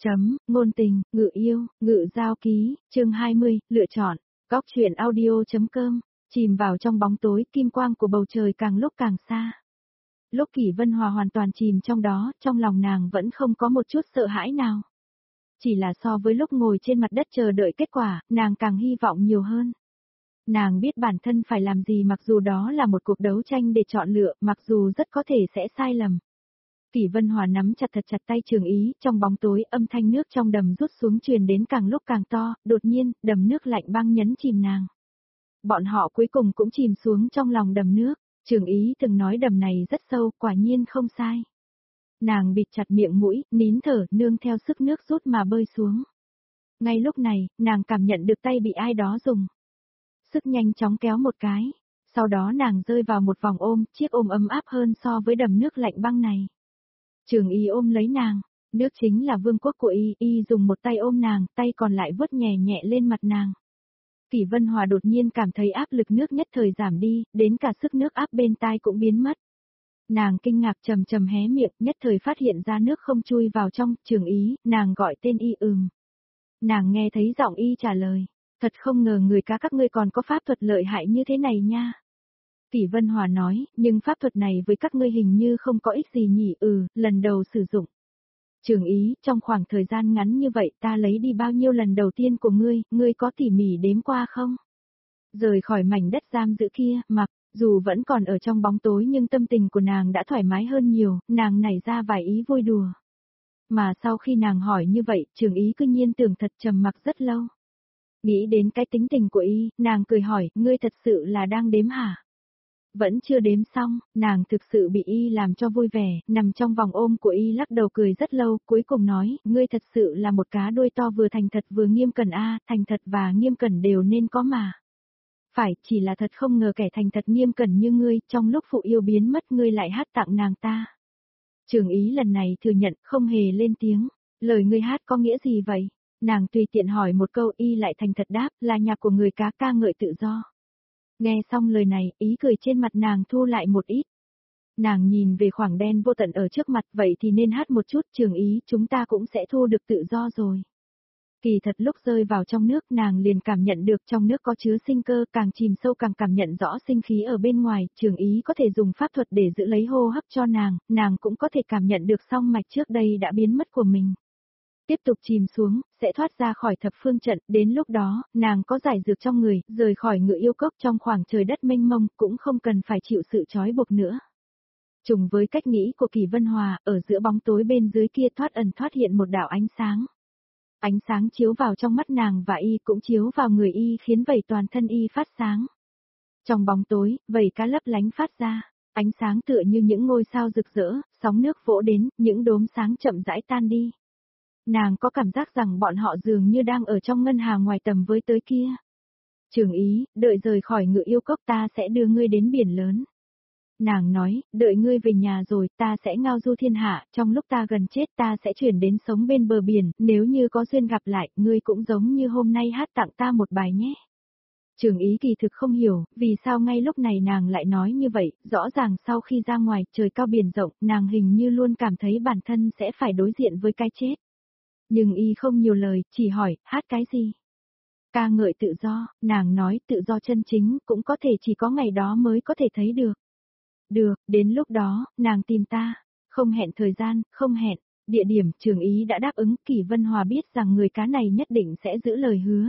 Ngôn tình, ngự yêu, ngự giao ký, chương 20, lựa chọn, Góc truyện audio.com, chìm vào trong bóng tối, kim quang của bầu trời càng lúc càng xa. Lúc Kỷ Vân Hòa hoàn toàn chìm trong đó, trong lòng nàng vẫn không có một chút sợ hãi nào. Chỉ là so với lúc ngồi trên mặt đất chờ đợi kết quả, nàng càng hy vọng nhiều hơn. Nàng biết bản thân phải làm gì mặc dù đó là một cuộc đấu tranh để chọn lựa, mặc dù rất có thể sẽ sai lầm. Kỷ Vân Hòa nắm chặt thật chặt tay Trường Ý, trong bóng tối âm thanh nước trong đầm rút xuống truyền đến càng lúc càng to, đột nhiên, đầm nước lạnh băng nhấn chìm nàng. Bọn họ cuối cùng cũng chìm xuống trong lòng đầm nước, Trường Ý từng nói đầm này rất sâu, quả nhiên không sai. Nàng bịt chặt miệng mũi, nín thở, nương theo sức nước rút mà bơi xuống. Ngay lúc này, nàng cảm nhận được tay bị ai đó dùng sức nhanh chóng kéo một cái, sau đó nàng rơi vào một vòng ôm, chiếc ôm ấm áp hơn so với đầm nước lạnh băng này. Trường Y ôm lấy nàng, nước chính là vương quốc của Y dùng một tay ôm nàng, tay còn lại vuốt nhẹ nhẹ lên mặt nàng. Kỷ Vân Hòa đột nhiên cảm thấy áp lực nước nhất thời giảm đi, đến cả sức nước áp bên tai cũng biến mất. Nàng kinh ngạc trầm trầm hé miệng, nhất thời phát hiện ra nước không chui vào trong, Trường Ý, nàng gọi tên Y Nàng nghe thấy giọng Y trả lời, thật không ngờ người cá các ngươi còn có pháp thuật lợi hại như thế này nha. Kỷ Vân Hòa nói, nhưng pháp thuật này với các ngươi hình như không có ích gì nhỉ, lần đầu sử dụng. Trường Ý, trong khoảng thời gian ngắn như vậy ta lấy đi bao nhiêu lần đầu tiên của ngươi có tỉ mỉ đếm qua không? Rời khỏi mảnh đất giam giữ kia, mặc, dù vẫn còn ở trong bóng tối nhưng tâm tình của nàng đã thoải mái hơn nhiều, nàng nảy ra vài ý vui đùa. Mà sau khi nàng hỏi như vậy, Trường Ý cứ nhiên tưởng thật trầm mặc rất lâu. Nghĩ đến cái tính tình của nàng cười hỏi, ngươi thật sự là đang đếm hả? Vẫn chưa đếm xong, nàng thực sự bị làm cho vui vẻ, nằm trong vòng ôm của lắc đầu cười rất lâu, cuối cùng nói, ngươi thật sự là một cá đuôi to vừa thành thật vừa nghiêm cẩn thành thật và nghiêm cẩn đều nên có mà. Phải, chỉ là thật không ngờ kẻ thành thật nghiêm cẩn như ngươi, trong lúc phụ yêu biến mất ngươi lại hát tặng nàng ta. Trường Ý lần này thừa nhận, không hề lên tiếng, lời ngươi hát có nghĩa gì vậy? Nàng tùy tiện hỏi một câu lại thành thật đáp, là nhạc của người cá ca ngợi tự do. Nghe xong lời này, ý cười trên mặt nàng thu lại một ít. Nàng nhìn về khoảng đen vô tận ở trước mặt, vậy thì nên hát một chút, Trường Ý, chúng ta cũng sẽ thu được tự do rồi. Kỳ thật lúc rơi vào trong nước nàng liền cảm nhận được trong nước có chứa sinh cơ, càng chìm sâu càng cảm nhận rõ sinh khí ở bên ngoài, Trường Ý có thể dùng pháp thuật để giữ lấy hô hấp cho nàng cũng có thể cảm nhận được song mạch trước đây đã biến mất của mình. Tiếp tục chìm xuống, sẽ thoát ra khỏi thập phương trận, đến lúc đó, nàng có giải dược trong người, rời khỏi ngự yêu cốc trong khoảng trời đất mênh mông, cũng không cần phải chịu sự trói buộc nữa. Trùng với cách nghĩ của Kỷ Vân Hòa, ở giữa bóng tối bên dưới kia thoát ẩn thoát hiện một đạo ánh sáng. Ánh sáng chiếu vào trong mắt nàng và cũng chiếu vào người khiến vảy toàn thân phát sáng. Trong bóng tối, vảy cá lấp lánh phát ra, ánh sáng tựa như những ngôi sao rực rỡ, sóng nước vỗ đến, những đốm sáng chậm rãi tan đi. Nàng có cảm giác rằng bọn họ dường như đang ở trong ngân hà ngoài tầm với tới kia. Trường Ý, đợi rời khỏi ngự yêu cốc ta sẽ đưa ngươi đến biển lớn. Nàng nói, đợi ngươi về nhà rồi ta sẽ ngao du thiên hạ, trong lúc ta gần chết ta sẽ chuyển đến sống bên bờ biển, nếu như có duyên gặp lại, ngươi cũng giống như hôm nay hát tặng ta một bài nhé. Trường Ý kỳ thực không hiểu, vì sao ngay lúc này nàng lại nói như vậy, rõ ràng sau khi ra ngoài, trời cao biển rộng, nàng hình như luôn cảm thấy bản thân sẽ phải đối diện với cái chết. Nhưng không nhiều lời, chỉ hỏi, hát cái gì? Ca ngợi tự do, nàng nói tự do chân chính, cũng có thể chỉ có ngày đó mới có thể thấy được. Được, đến lúc đó, nàng tìm ta, không hẹn thời gian, không hẹn, địa điểm, Trường Ý đã đáp ứng, Kỷ Vân Hòa biết rằng người cá này nhất định sẽ giữ lời hứa.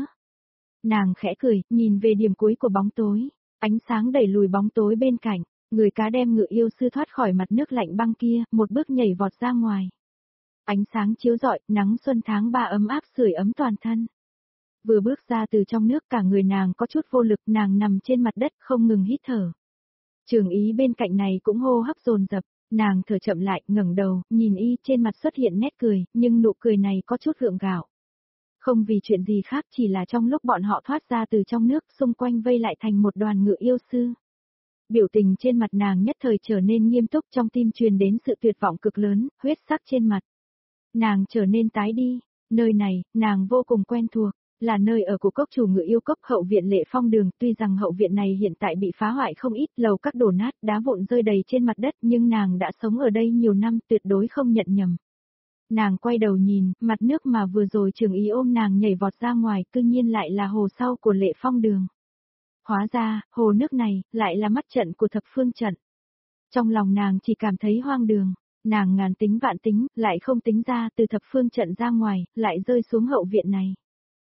Nàng khẽ cười, nhìn về điểm cuối của bóng tối, ánh sáng đẩy lùi bóng tối bên cạnh, người cá đem ngự yêu sư thoát khỏi mặt nước lạnh băng kia, một bước nhảy vọt ra ngoài. Ánh sáng chiếu rọi, nắng xuân tháng 3 ấm áp sưởi ấm toàn thân. Vừa bước ra từ trong nước cả người nàng có chút vô lực, nàng nằm trên mặt đất không ngừng hít thở. Trường Ý bên cạnh này cũng hô hấp dồn dập, nàng thở chậm lại, ngẩng đầu, nhìn trên mặt xuất hiện nét cười, nhưng nụ cười này có chút gượng gạo. Không vì chuyện gì khác, chỉ là trong lúc bọn họ thoát ra từ trong nước, xung quanh vây lại thành một đoàn ngự yêu sư. Biểu tình trên mặt nàng nhất thời trở nên nghiêm túc, trong tim truyền đến sự tuyệt vọng cực lớn, huyết sắc trên mặt. Nàng trở nên tái đi, nơi này, nàng vô cùng quen thuộc, là nơi ở của cốc chủ ngự yêu cốc hậu viện Lệ Phong Đường, tuy rằng hậu viện này hiện tại bị phá hoại không ít, lầu các đổ nát, đá vụn rơi đầy trên mặt đất, nhưng nàng đã sống ở đây nhiều năm, tuyệt đối không nhận nhầm. Nàng quay đầu nhìn, mặt nước mà vừa rồi Trường Ý ôm nàng nhảy vọt ra ngoài, cư nhiên lại là hồ sau của Lệ Phong Đường. Hóa ra, hồ nước này, lại là mắt trận của thập phương trận. Trong lòng nàng chỉ cảm thấy hoang đường, nàng ngàn tính vạn tính, lại không tính ra từ thập phương trận ra ngoài, lại rơi xuống hậu viện này.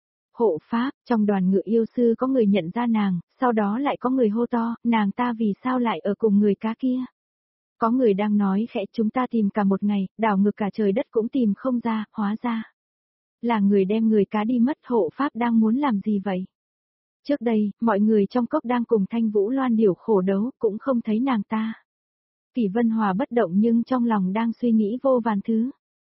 Hộ pháp, trong đoàn ngự yêu sư có người nhận ra nàng, sau đó lại có người hô to, nàng ta vì sao lại ở cùng người cá kia. Có người đang nói khẽ chúng ta tìm cả một ngày, đảo ngược cả trời đất cũng tìm không ra, hóa ra. Là người đem người cá đi mất, hộ pháp đang muốn làm gì vậy? Trước đây, mọi người trong cốc đang cùng Thanh Vũ Loan Điểu khổ đấu, cũng không thấy nàng ta. Kỷ Vân Hòa bất động nhưng trong lòng đang suy nghĩ vô vàn thứ.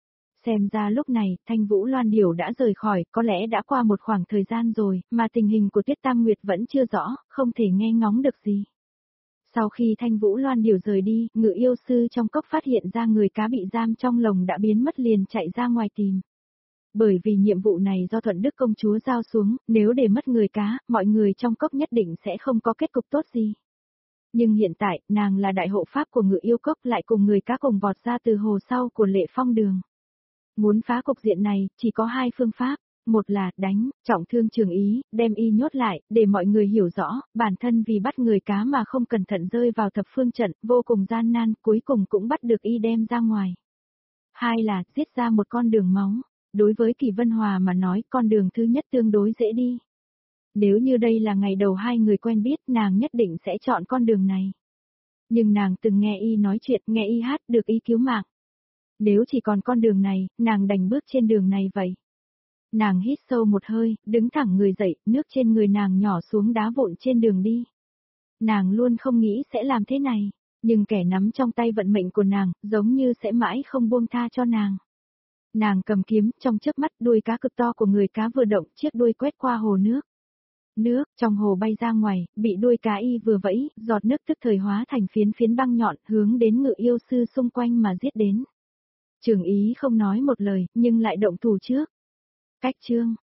Xem ra lúc này, Thanh Vũ Loan Điểu đã rời khỏi, có lẽ đã qua một khoảng thời gian rồi, mà tình hình của Tiết Tam Nguyệt vẫn chưa rõ, không thể nghe ngóng được gì. Sau khi Thanh Vũ Loan Điểu rời đi, ngự yêu sư trong cốc phát hiện ra người cá bị giam trong lồng đã biến mất liền chạy ra ngoài tìm. Bởi vì nhiệm vụ này do Thuận Đức công chúa giao xuống, nếu để mất người cá, mọi người trong cốc nhất định sẽ không có kết cục tốt gì. Nhưng hiện tại, nàng là đại hộ pháp của ngự yêu cốc lại cùng người cá cùng vọt ra từ hồ sau của Lệ Phong Đường. Muốn phá cục diện này, chỉ có hai phương pháp. Một là đánh, trọng thương Trường Ý, đem y nhốt lại, để mọi người hiểu rõ, bản thân vì bắt người cá mà không cẩn thận rơi vào thập phương trận, vô cùng gian nan, cuối cùng cũng bắt được y đem ra ngoài. Hai là, giết ra một con đường máu. Đối với Kỷ Vân Hòa mà nói, con đường thứ nhất tương đối dễ đi. Nếu như đây là ngày đầu hai người quen biết, nàng nhất định sẽ chọn con đường này. Nhưng nàng từng nghe y nói chuyện, nghe y hát, được y cứu mạng. Nếu chỉ còn con đường này, nàng đành bước trên đường này vậy. Nàng hít sâu một hơi, đứng thẳng người dậy, nước trên người nàng nhỏ xuống đá vụn trên đường đi. Nàng luôn không nghĩ sẽ làm thế này, nhưng kẻ nắm trong tay vận mệnh của nàng, giống như sẽ mãi không buông tha cho nàng. Nàng cầm kiếm, trong chớp mắt đuôi cá cực to của người cá vừa động, chiếc đuôi quét qua hồ nước. Nước trong hồ bay ra ngoài, bị đuôi cá y vừa vẫy, giọt nước tức thời hóa thành phiến phiến băng nhọn, hướng đến ngự yêu sư xung quanh mà giết đến. Trường Ý không nói một lời, nhưng lại động thủ trước. Cách chương